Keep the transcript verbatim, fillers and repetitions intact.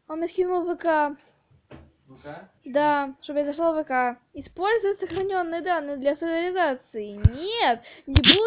Он мне скинул ВК. ВК? Да, чтобы я зашла в ВК. Использовать сохраненные данные для соляризации. Нет, не буду.